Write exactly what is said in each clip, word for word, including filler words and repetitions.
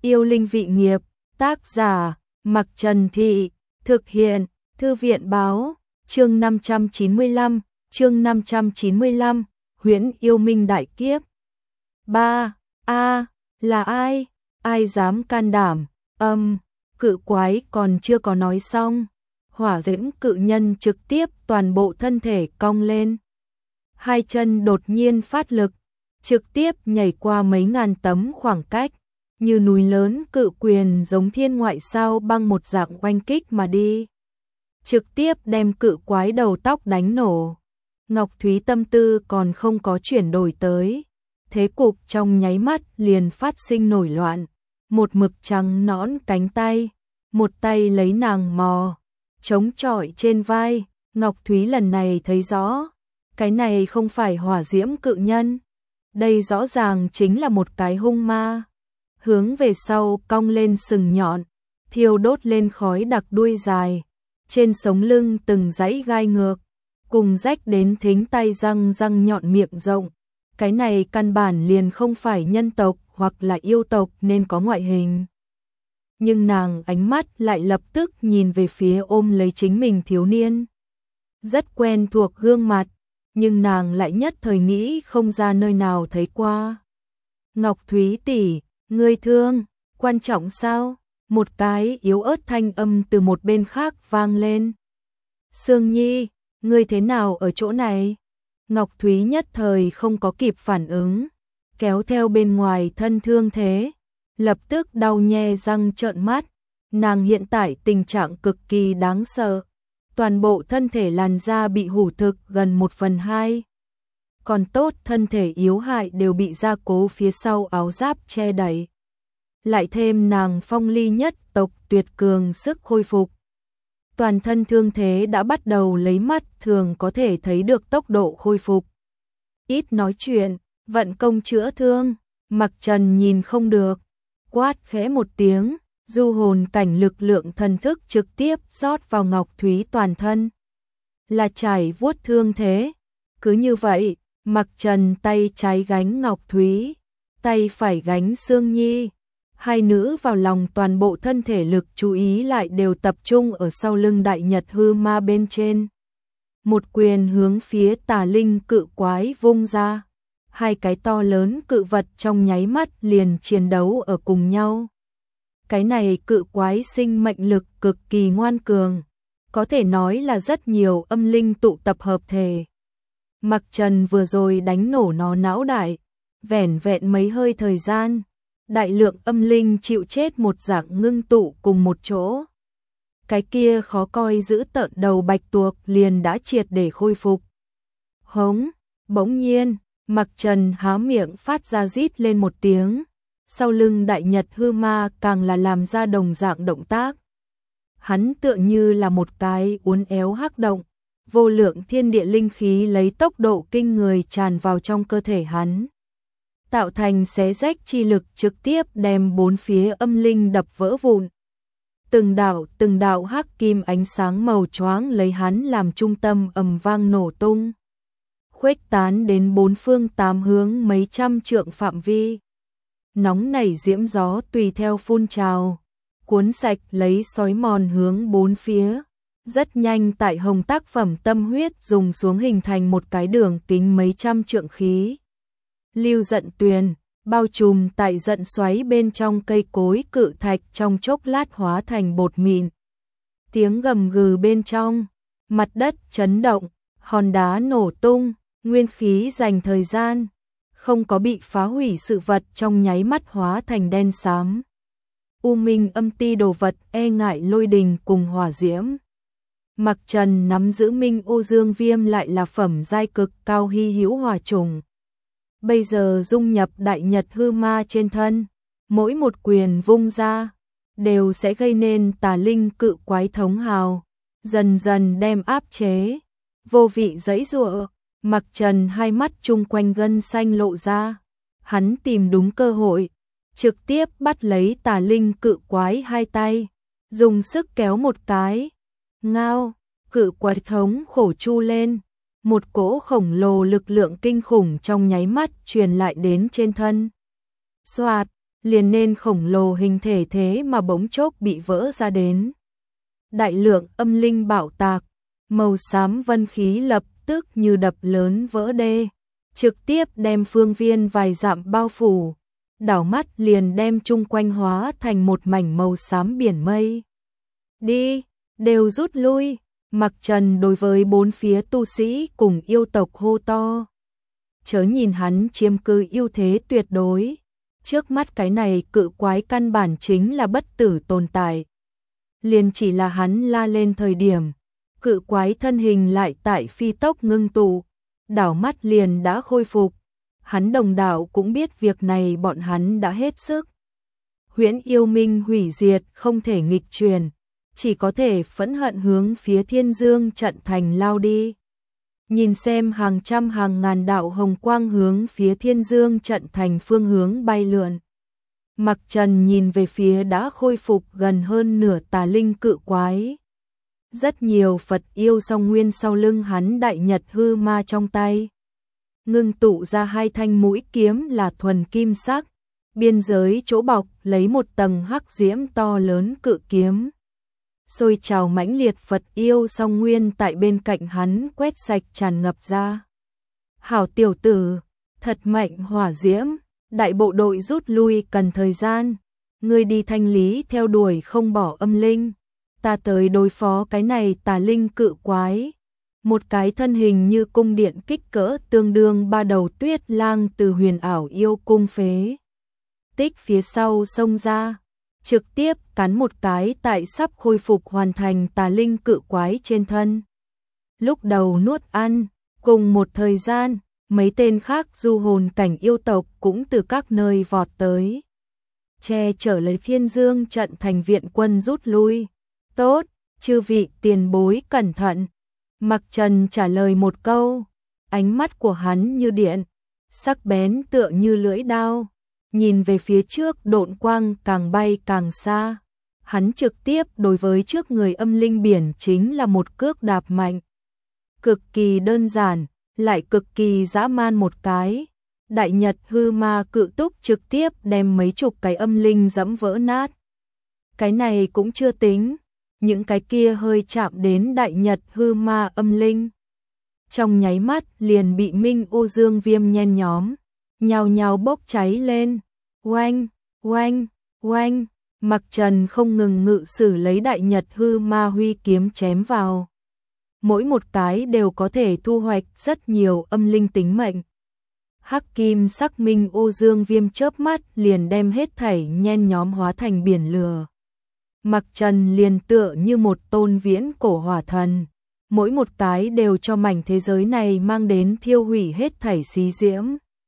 Yêu linh vị nghiệp, tác giả, Mặc Trần Thị, thực hiện, Thư viện báo, chương năm trăm chín mươi lăm, chương năm trăm chín mươi lăm, Huyễn Yêu Minh Đại Kiếp. ba. A, là ai? Ai dám can đảm? Âm, cự quái còn chưa có nói xong, hỏa diễm cự nhân trực tiếp toàn bộ thân thể cong lên. Hai chân đột nhiên phát lực, trực tiếp nhảy qua mấy ngàn tấm khoảng cách, như núi lớn cự quyền giống thiên ngoại sao băng một dạng oanh kích mà đi. Trực tiếp đem cự quái đầu tóc đánh nổ. Ngọc Thúy tâm tư còn không có chuyển đổi tới. Thế cục trong nháy mắt liền phát sinh nổi loạn. Một mực trắng nõn cánh tay, một tay lấy nàng mò, chống chọi trên vai. Ngọc Thúy lần này thấy rõ, cái này không phải hỏa diễm cự nhân. Đây rõ ràng chính là một cái hung ma. Hướng về sau cong lên sừng nhọn, thiêu đốt lên khói đặc đuôi dài. Trên sống lưng từng dãy gai ngược, cùng rách đến thính tay răng răng nhọn miệng rộng. Cái này căn bản liền không phải nhân tộc hoặc là yêu tộc nên có ngoại hình. Nhưng nàng ánh mắt lại lập tức nhìn về phía ôm lấy chính mình thiếu niên. Rất quen thuộc gương mặt, nhưng nàng lại nhất thời nghĩ không ra nơi nào thấy qua. Ngọc Thúy tỷ, ngươi thương, quan trọng sao? Một cái yếu ớt thanh âm từ một bên khác vang lên. Sương Nhi, ngươi thế nào ở chỗ này? Ngọc Thúy nhất thời không có kịp phản ứng, kéo theo bên ngoài thân thương thế, lập tức đau nhe răng trợn mắt. Nàng hiện tại tình trạng cực kỳ đáng sợ, toàn bộ thân thể làn da bị hủ thực gần một phần hai. Còn tốt thân thể yếu hại đều bị gia cố phía sau áo giáp che đậy. Lại thêm nàng phong ly nhất tộc tuyệt cường sức khôi phục. Toàn thân thương thế đã bắt đầu lấy mắt thường có thể thấy được tốc độ khôi phục. Ít nói chuyện, vận công chữa thương. Mặc Trần nhìn không được, quát khẽ một tiếng, du hồn cảnh lực lượng thần thức trực tiếp rót vào Ngọc Thúy toàn thân. Là chảy vuốt thương thế. Cứ như vậy, Mặc Trần tay trái gánh Ngọc Thúy, tay phải gánh Sương Nhi. Hai nữ vào lòng toàn bộ thân thể lực chú ý lại đều tập trung ở sau lưng đại nhật hư ma bên trên. Một quyền hướng phía tà linh cự quái vung ra. Hai cái to lớn cự vật trong nháy mắt liền chiến đấu ở cùng nhau. Cái này cự quái sinh mệnh lực cực kỳ ngoan cường, có thể nói là rất nhiều âm linh tụ tập hợp thể. Mặc Trần vừa rồi đánh nổ nó não đại, vẻn vẹn mấy hơi thời gian. Đại lượng âm linh chịu chết một dạng ngưng tụ cùng một chỗ. Cái kia khó coi giữ tợn đầu bạch tuộc liền đã triệt để khôi phục. Hống, bỗng nhiên, Mặc Trần há miệng phát ra rít lên một tiếng. Sau lưng đại nhật hư ma càng là làm ra đồng dạng động tác. Hắn tựa như là một cái uốn éo hắc động. Vô lượng thiên địa linh khí lấy tốc độ kinh người tràn vào trong cơ thể hắn. Tạo thành xé rách chi lực trực tiếp đem bốn phía âm linh đập vỡ vụn. Từng đạo từng đạo hắc kim ánh sáng màu choáng lấy hắn làm trung tâm ầm vang nổ tung. Khuếch tán đến bốn phương tám hướng mấy trăm trượng phạm vi. Nóng nảy diễm gió tùy theo phun trào, cuốn sạch lấy sói mòn hướng bốn phía. Rất nhanh tại hồng tác phẩm tâm huyết dùng xuống hình thành một cái đường kính mấy trăm trượng khí. Lưu giận tuyền, bao trùm tại giận xoáy bên trong cây cối cự thạch trong chốc lát hóa thành bột mịn. Tiếng gầm gừ bên trong, mặt đất chấn động, hòn đá nổ tung, nguyên khí dành thời gian, không có bị phá hủy sự vật trong nháy mắt hóa thành đen xám. U minh âm ti đồ vật e ngại lôi đình cùng hỏa diễm. Mặc Trần nắm giữ minh ô dương viêm lại là phẩm giai cực cao hy hữu hỏa trùng. Bây giờ dung nhập đại nhật hư ma trên thân, mỗi một quyền vung ra, đều sẽ gây nên tà linh cự quái thống hào, dần dần đem áp chế. Vô vị giãy giụa, Mặc Trần hai mắt chung quanh gân xanh lộ ra, hắn tìm đúng cơ hội, trực tiếp bắt lấy tà linh cự quái hai tay, dùng sức kéo một cái. Ngao, cự quái thống khổ chu lên. Một cỗ khổng lồ lực lượng kinh khủng trong nháy mắt truyền lại đến trên thân. Xoạt, liền nên khổng lồ hình thể thế mà bỗng chốc bị vỡ ra đến. Đại lượng âm linh bạo tạc, màu xám vân khí lập tức như đập lớn vỡ đê, trực tiếp đem phương viên vài dặm bao phủ, đảo mắt liền đem chung quanh hóa thành một mảnh màu xám biển mây. Đi, đều rút lui, Mặc Trần đối với bốn phía tu sĩ cùng yêu tộc hô to. Chớ nhìn hắn chiếm cứ ưu thế tuyệt đối, trước mắt cái này cự quái căn bản chính là bất tử tồn tại. Liền chỉ là hắn la lên thời điểm, cự quái thân hình lại tại phi tốc ngưng tụ, đảo mắt liền đã khôi phục. Hắn đồng đạo cũng biết việc này bọn hắn đã hết sức. Huyễn yêu minh hủy diệt không thể nghịch truyền, chỉ có thể phẫn hận hướng phía Thiên Dương trận thành lao đi. Nhìn xem hàng trăm hàng ngàn đạo hồng quang hướng phía Thiên Dương trận thành phương hướng bay lượn. Mặc Trần nhìn về phía đã khôi phục gần hơn nửa tà linh cự quái. Rất nhiều Phật yêu song nguyên sau lưng hắn đại nhật hư ma trong tay. Ngưng tụ ra hai thanh mũi kiếm là thuần kim sắc, biên giới chỗ bọc lấy một tầng hắc diễm to lớn cự kiếm. Xôi trào mãnh liệt Phật yêu song nguyên tại bên cạnh hắn quét sạch tràn ngập ra. Hảo tiểu tử, thật mạnh hỏa diễm, đại bộ đội rút lui cần thời gian, ngươi đi thanh lý theo đuổi không bỏ âm linh, ta tới đối phó cái này tà linh cự quái. Một cái thân hình như cung điện kích cỡ tương đương ba đầu tuyết lang từ huyền ảo yêu cung phế tích phía sau xông ra, trực tiếp cắn một cái tại sắp khôi phục hoàn thành tà linh cự quái trên thân. Lúc đầu nuốt ăn, cùng một thời gian, mấy tên khác du hồn cảnh yêu tộc cũng từ các nơi vọt tới. Che chở lấy Thiên Dương trận thành viện quân rút lui. Tốt, chư vị tiền bối cẩn thận. Mặc Trần trả lời một câu, ánh mắt của hắn như điện, sắc bén tựa như lưỡi đao, nhìn về phía trước độn quang càng bay càng xa. Hắn trực tiếp đối với trước người âm linh biển chính là một cước đạp mạnh. Cực kỳ đơn giản, lại cực kỳ dã man một cái. Đại nhật hư ma cự túc trực tiếp đem mấy chục cái âm linh dẫm vỡ nát. Cái này cũng chưa tính. Những cái kia hơi chạm đến đại nhật hư ma âm linh. Trong nháy mắt liền bị Minh Ô Dương Viêm nhen nhóm, nhào nhào bốc cháy lên. Oanh, oanh, oanh, Mặc Trần không ngừng ngự sử lấy đại nhật hư ma huy kiếm chém vào. Mỗi một cái đều có thể thu hoạch rất nhiều âm linh tính mệnh. Hắc kim sắc Minh Ô Dương Viêm chớp mắt liền đem hết thảy nhen nhóm hóa thành biển lửa. Mặc Trần liền tựa như một tôn viễn cổ hỏa thần, mỗi một cái đều cho mảnh thế giới này mang đến thiêu hủy hết thảy xí diễm.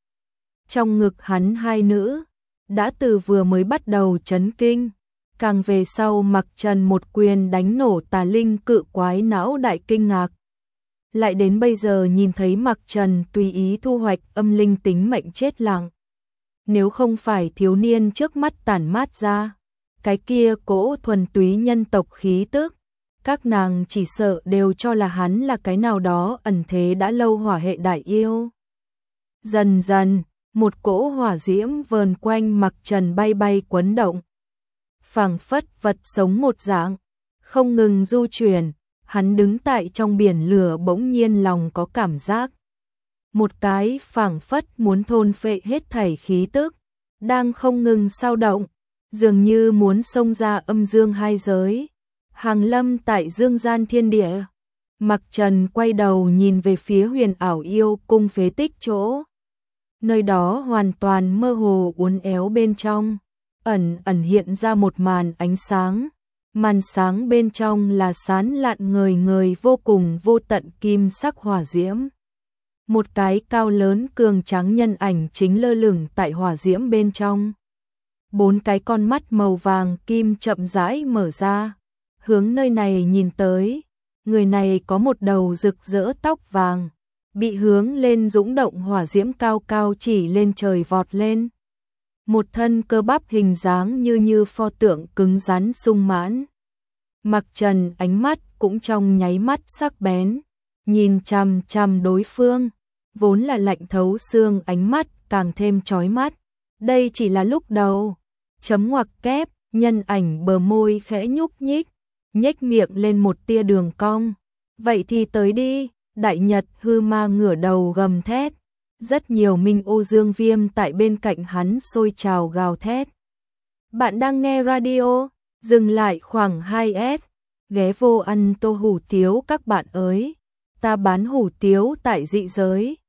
Trong ngực hắn hai nữ, đã từ vừa mới bắt đầu chấn kinh, càng về sau Mặc Trần một quyền đánh nổ tà linh cự quái não đại kinh ngạc. Lại đến bây giờ nhìn thấy Mặc Trần tùy ý thu hoạch âm linh tính mệnh chết lặng. Nếu không phải thiếu niên trước mắt tản mát ra cái kia cỗ thuần túy nhân tộc khí tức, các nàng chỉ sợ đều cho là hắn là cái nào đó ẩn thế đã lâu hỏa hệ đại yêu. Dần dần, một cỗ hỏa diễm vờn quanh Mặc Trần bay bay quấn động. Phảng phất vật sống một dạng, không ngừng du chuyển, hắn đứng tại trong biển lửa bỗng nhiên lòng có cảm giác. Một cái phảng phất muốn thôn phệ hết thảy khí tức, đang không ngừng sao động. Dường như muốn xông ra âm dương hai giới, hàng lâm tại dương gian thiên địa. Mặc Trần quay đầu nhìn về phía huyền ảo yêu cung phế tích chỗ. Nơi đó hoàn toàn mơ hồ uốn éo bên trong, ẩn ẩn hiện ra một màn ánh sáng. Màn sáng bên trong là sán lạn ngời ngời vô cùng vô tận kim sắc hỏa diễm. Một cái cao lớn cường tráng nhân ảnh chính lơ lửng tại hỏa diễm bên trong. Bốn cái con mắt màu vàng kim chậm rãi mở ra, hướng nơi này nhìn tới. Người này có một đầu rực rỡ tóc vàng, bị hướng lên dũng động hỏa diễm cao cao chỉ lên trời vọt lên. Một thân cơ bắp hình dáng như như pho tượng cứng rắn sung mãn. Mặc Trần ánh mắt cũng trong nháy mắt sắc bén, nhìn chằm chằm đối phương, vốn là lạnh thấu xương ánh mắt càng thêm chói mắt. Đây chỉ là lúc đầu, chấm ngoặc kép, nhân ảnh bờ môi khẽ nhúc nhích, nhếch miệng lên một tia đường cong. Vậy thì tới đi, Đại Nhật hư ma ngửa đầu gầm thét. Rất nhiều Minh Ô Dương Viêm tại bên cạnh hắn sôi trào gào thét. Bạn đang nghe radio, dừng lại khoảng hai s, ghé vô ăn tô hủ tiếu các bạn ơi. Ta bán hủ tiếu tại dị giới.